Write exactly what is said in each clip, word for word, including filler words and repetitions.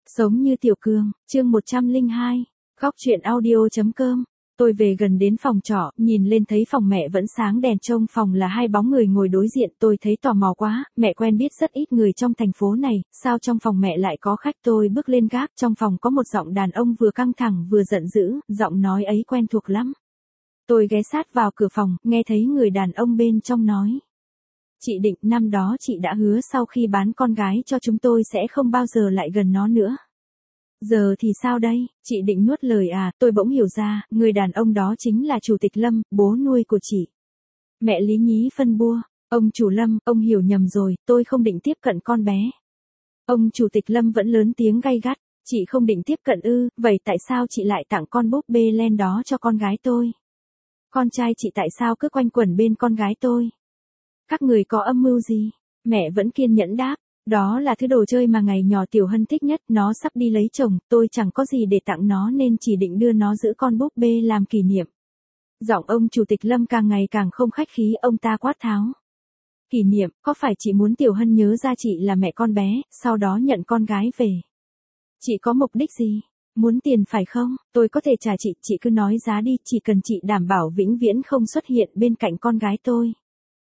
Sống như Tiểu Cương, chương một trăm lẻ hai, góc truyện audio.com. Tôi về gần đến phòng trọ, nhìn lên thấy phòng mẹ vẫn sáng đèn, trong phòng là hai bóng người ngồi đối diện. Tôi thấy tò mò quá, mẹ quen biết rất ít người trong thành phố này, sao trong phòng mẹ lại có khách? Tôi bước lên gác, trong phòng có một giọng đàn ông vừa căng thẳng vừa giận dữ, giọng nói ấy quen thuộc lắm. Tôi ghé sát vào cửa phòng, nghe thấy người đàn ông bên trong nói. Chị Định, năm đó chị đã hứa sau khi bán con gái cho chúng tôi sẽ không bao giờ lại gần nó nữa. Giờ thì sao đây? Chị Định nuốt lời à, tôi bỗng hiểu ra, người đàn ông đó chính là Chủ tịch Lâm, bố nuôi của chị. Mẹ lý nhí phân bua, ông chủ Lâm, ông hiểu nhầm rồi, tôi không định tiếp cận con bé. Ông Chủ tịch Lâm vẫn lớn tiếng gay gắt, chị không định tiếp cận ư, vậy tại sao chị lại tặng con búp bê len đó cho con gái tôi? Con trai chị tại sao cứ quanh quẩn bên con gái tôi? Các người có âm mưu gì? Mẹ vẫn kiên nhẫn đáp. Đó là thứ đồ chơi mà ngày nhỏ Tiểu Hân thích nhất, nó sắp đi lấy chồng, tôi chẳng có gì để tặng nó nên chỉ định đưa nó giữ con búp bê làm kỷ niệm. Giọng ông Chủ tịch Lâm càng ngày càng không khách khí, ông ta quát tháo. Kỷ niệm, có phải chị muốn Tiểu Hân nhớ ra chị là mẹ con bé, sau đó nhận con gái về? Chị có mục đích gì? Muốn tiền phải không? Tôi có thể trả chị, chị cứ nói giá đi, chỉ cần chị đảm bảo vĩnh viễn không xuất hiện bên cạnh con gái tôi.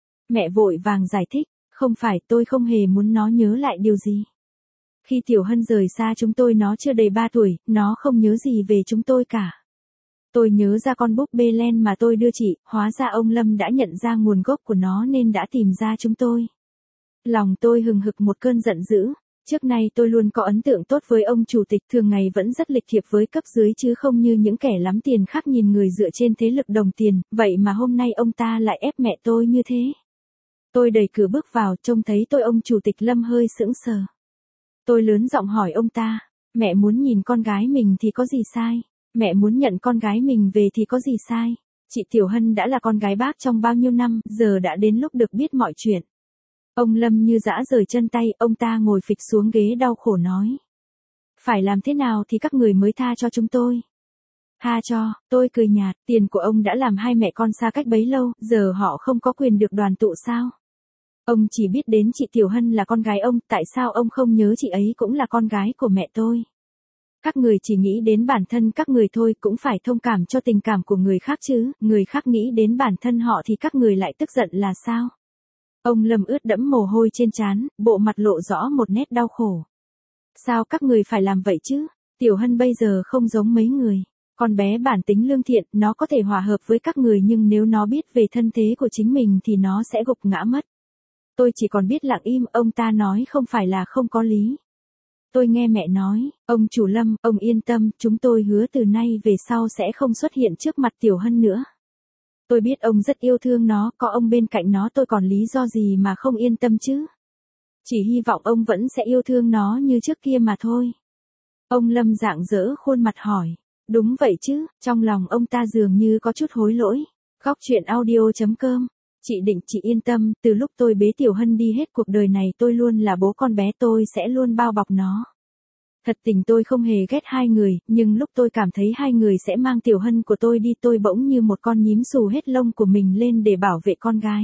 Mẹ vội vàng giải thích. Không phải, tôi không hề muốn nó nhớ lại điều gì. Khi Tiểu Hân rời xa chúng tôi nó chưa đầy ba tuổi, nó không nhớ gì về chúng tôi cả. Tôi nhớ ra con búp bê len mà tôi đưa chị, hóa ra ông Lâm đã nhận ra nguồn gốc của nó nên đã tìm ra chúng tôi. Lòng tôi hừng hực một cơn giận dữ. Trước nay tôi luôn có ấn tượng tốt với ông chủ tịch, thường ngày vẫn rất lịch thiệp với cấp dưới chứ không như những kẻ lắm tiền khác nhìn người dựa trên thế lực đồng tiền, vậy mà hôm nay ông ta lại ép mẹ tôi như thế. Tôi đẩy cửa bước vào, trông thấy tôi ông Chủ tịch Lâm hơi sững sờ. Tôi lớn giọng hỏi ông ta, mẹ muốn nhìn con gái mình thì có gì sai? Mẹ muốn nhận con gái mình về thì có gì sai? Chị Tiểu Hân đã là con gái bác trong bao nhiêu năm, giờ đã đến lúc được biết mọi chuyện. Ông Lâm như dã rời chân tay, ông ta ngồi phịch xuống ghế đau khổ nói. Phải làm thế nào thì các người mới tha cho chúng tôi? Tha cho, tôi cười nhạt, tiền của ông đã làm hai mẹ con xa cách bấy lâu, giờ họ không có quyền được đoàn tụ sao? Ông chỉ biết đến chị Tiểu Hân là con gái ông, tại sao ông không nhớ chị ấy cũng là con gái của mẹ tôi? Các người chỉ nghĩ đến bản thân các người thôi, cũng phải thông cảm cho tình cảm của người khác chứ, người khác nghĩ đến bản thân họ thì các người lại tức giận là sao? Ông Lâm ướt đẫm mồ hôi trên trán, bộ mặt lộ rõ một nét đau khổ. Sao các người phải làm vậy chứ? Tiểu Hân bây giờ không giống mấy người. Con bé bản tính lương thiện, nó có thể hòa hợp với các người nhưng nếu nó biết về thân thế của chính mình thì nó sẽ gục ngã mất. Tôi chỉ còn biết lặng im, ông ta nói không phải là không có lý. Tôi nghe mẹ nói, ông chủ Lâm, ông yên tâm, chúng tôi hứa từ nay về sau sẽ không xuất hiện trước mặt Tiểu Hân nữa. Tôi biết ông rất yêu thương nó, có ông bên cạnh nó tôi còn lý do gì mà không yên tâm chứ. Chỉ hy vọng ông vẫn sẽ yêu thương nó như trước kia mà thôi. Ông Lâm rạng rỡ khuôn mặt hỏi. Đúng vậy chứ, trong lòng ông ta dường như có chút hối lỗi. Góc truyện audio.com. Chị Định, chị yên tâm, từ lúc tôi bế Tiểu Hân đi hết cuộc đời này tôi luôn là bố con bé, tôi sẽ luôn bao bọc nó. Thật tình tôi không hề ghét hai người, nhưng lúc tôi cảm thấy hai người sẽ mang Tiểu Hân của tôi đi tôi bỗng như một con nhím xù hết lông của mình lên để bảo vệ con gái.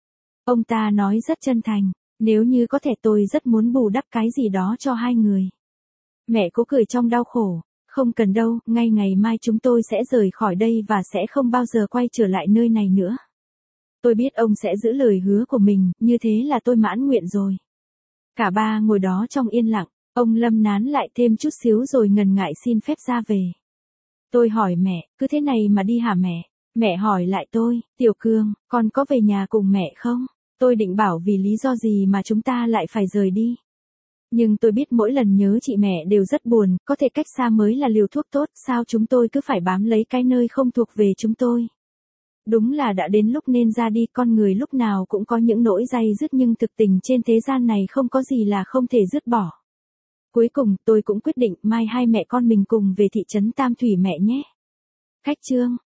Ông ta nói rất chân thành, nếu như có thể tôi rất muốn bù đắp cái gì đó cho hai người. Mẹ cố cười trong đau khổ. Không cần đâu, ngay ngày mai chúng tôi sẽ rời khỏi đây và sẽ không bao giờ quay trở lại nơi này nữa. Tôi biết ông sẽ giữ lời hứa của mình, như thế là tôi mãn nguyện rồi. Cả ba ngồi đó trong yên lặng, ông Lâm nán lại thêm chút xíu rồi ngần ngại xin phép ra về. Tôi hỏi mẹ, cứ thế này mà đi hả mẹ? Mẹ hỏi lại tôi, Tiểu Cương, con có về nhà cùng mẹ không? Tôi định bảo vì lý do gì mà chúng ta lại phải rời đi. Nhưng tôi biết mỗi lần nhớ chị mẹ đều rất buồn, có thể cách xa mới là liều thuốc tốt, sao chúng tôi cứ phải bám lấy cái nơi không thuộc về chúng tôi. Đúng là đã đến lúc nên ra đi, con người lúc nào cũng có những nỗi day dứt nhưng thực tình trên thế gian này không có gì là không thể dứt bỏ. Cuối cùng tôi cũng quyết định mai hai mẹ con mình cùng về thị trấn Tam Thủy mẹ nhé. Khách chương.